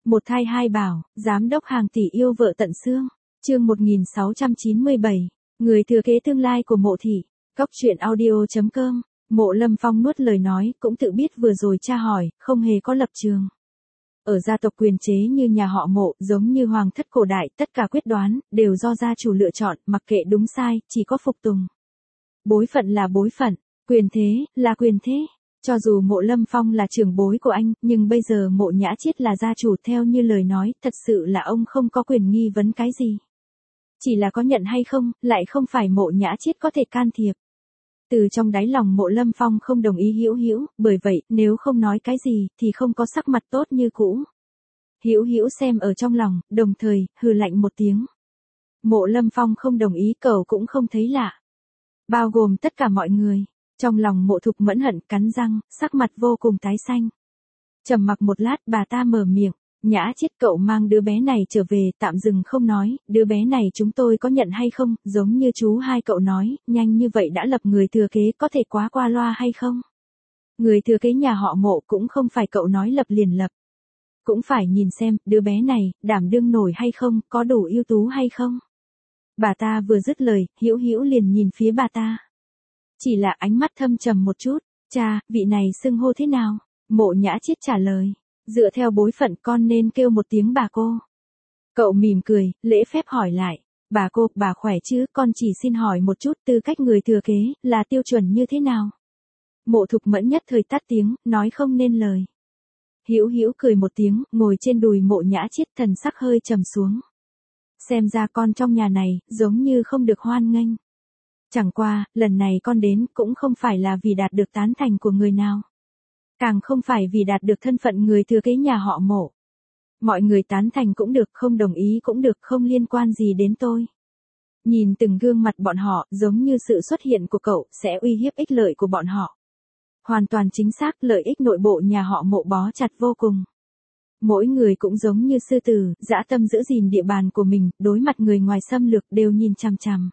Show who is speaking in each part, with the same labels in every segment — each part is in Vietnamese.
Speaker 1: Một thai hai bảo, giám đốc hàng tỷ yêu vợ tận xương. Chương 1697, người thừa kế tương lai của Mộ thị. Cóc truyện audio.com. Mộ Lâm Phong nuốt lời nói, cũng tự biết vừa rồi cha hỏi, không hề có lập trường. Ở gia tộc quyền chế như nhà họ Mộ, giống như hoàng thất cổ đại, tất cả quyết đoán đều do gia chủ lựa chọn, mặc kệ đúng sai, chỉ có phục tùng. Bối phận là bối phận, quyền thế là quyền thế. Cho dù Mộ Lâm Phong là trưởng bối của anh, nhưng bây giờ Mộ Nhã Chiết là gia chủ, theo như lời nói, thật sự là ông không có quyền nghi vấn cái gì. Chỉ là có nhận hay không, lại không phải Mộ Nhã Chiết có thể can thiệp. Từ trong đáy lòng Mộ Lâm Phong không đồng ý Hữu Hữu, bởi vậy, nếu không nói cái gì, thì không có sắc mặt tốt như cũ. Hữu Hữu xem ở trong lòng, đồng thời, hừ lạnh một tiếng. Mộ Lâm Phong không đồng ý, cậu cũng không thấy lạ. Bao gồm tất cả mọi người. Trong lòng Mộ Thục Mẫn hận, cắn răng, sắc mặt vô cùng tái xanh. Trầm mặc một lát, bà ta mở miệng. Nhã Chiết, cậu mang đứa bé này trở về, tạm dừng không nói, đứa bé này chúng tôi có nhận hay không, giống như chú hai cậu nói, nhanh như vậy đã lập người thừa kế, có thể quá qua loa hay không? Người thừa kế nhà họ Mộ cũng không phải cậu nói lập liền lập. Cũng phải nhìn xem, đứa bé này, đảm đương nổi hay không, có đủ ưu tú hay không? Bà ta vừa dứt lời, Hữu Hữu liền nhìn phía bà ta. Chỉ là ánh mắt thâm trầm một chút. Cha, vị này xưng hô thế nào? Mộ Nhã Chiết trả lời. Dựa theo bối phận con nên kêu một tiếng bà cô. Cậu mỉm cười, lễ phép hỏi lại. Bà cô, bà khỏe chứ, con chỉ xin hỏi một chút, tư cách người thừa kế, là tiêu chuẩn như thế nào? Mộ Thục Mẫn nhất thời tắt tiếng, nói không nên lời. Hữu Hữu cười một tiếng, ngồi trên đùi Mộ Nhã Chiết, thần sắc hơi trầm xuống. Xem ra con trong nhà này, giống như không được hoan nghênh. Chẳng qua, lần này con đến cũng không phải là vì đạt được tán thành của người nào. Càng không phải vì đạt được thân phận người thừa kế nhà họ Mộ. Mọi người tán thành cũng được, không đồng ý cũng được, không liên quan gì đến tôi. Nhìn từng gương mặt bọn họ, giống như sự xuất hiện của cậu, sẽ uy hiếp ích lợi của bọn họ. Hoàn toàn chính xác, lợi ích nội bộ nhà họ Mộ bó chặt vô cùng. Mỗi người cũng giống như sư tử, dã tâm giữ gìn địa bàn của mình, đối mặt người ngoài xâm lược đều nhìn chằm chằm.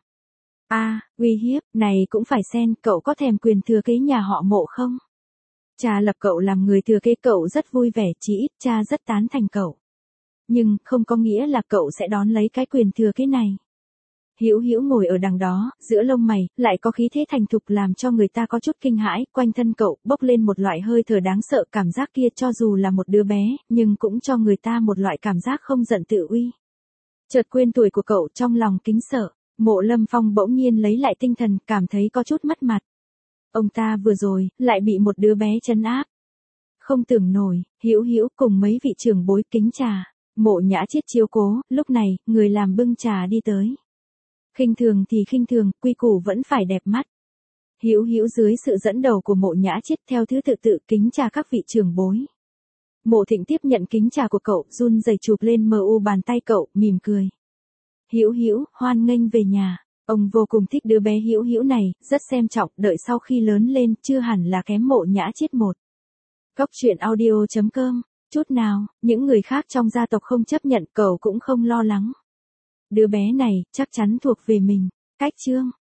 Speaker 1: Uy hiếp, này cũng phải xen, cậu có thèm quyền thừa kế nhà họ Mộ không? Cha lập cậu làm người thừa kế, cậu rất vui vẻ, chí ít cha rất tán thành cậu. Nhưng, không có nghĩa là cậu sẽ đón lấy cái quyền thừa kế này. Hữu Hữu ngồi ở đằng đó, giữa lông mày, lại có khí thế thành thục làm cho người ta có chút kinh hãi, quanh thân cậu, bốc lên một loại hơi thở đáng sợ, cảm giác kia cho dù là một đứa bé, nhưng cũng cho người ta một loại cảm giác không giận tự uy. Chợt quên tuổi của cậu, trong lòng kính sợ, Mộ Lâm Phong bỗng nhiên lấy lại tinh thần, cảm thấy có chút mất mặt. Ông ta vừa rồi, lại bị một đứa bé trấn áp. Không tưởng nổi, Hữu Hữu cùng mấy vị trưởng bối kính trà. Mộ Nhã Chiết chiếu cố, lúc này, người làm bưng trà đi tới. Khinh thường thì khinh thường, quy củ vẫn phải đẹp mắt. Hữu Hữu dưới sự dẫn đầu của Mộ Nhã Chiết theo thứ tự tự kính trà các vị trưởng bối. Mộ Thịnh tiếp nhận kính trà của cậu, run rẩy chụp lên mu bàn tay cậu, mỉm cười. Hữu Hữu, hoan nghênh về nhà. Ông vô cùng thích đứa bé Hữu Hữu này, rất xem trọng, đợi sau khi lớn lên, chưa hẳn là kém Mộ Nhã Chiết một. Cóc truyện audio.com. Chút nào, những người khác trong gia tộc không chấp nhận, cậu cũng không lo lắng. Đứa bé này, chắc chắn thuộc về mình. Cách chương.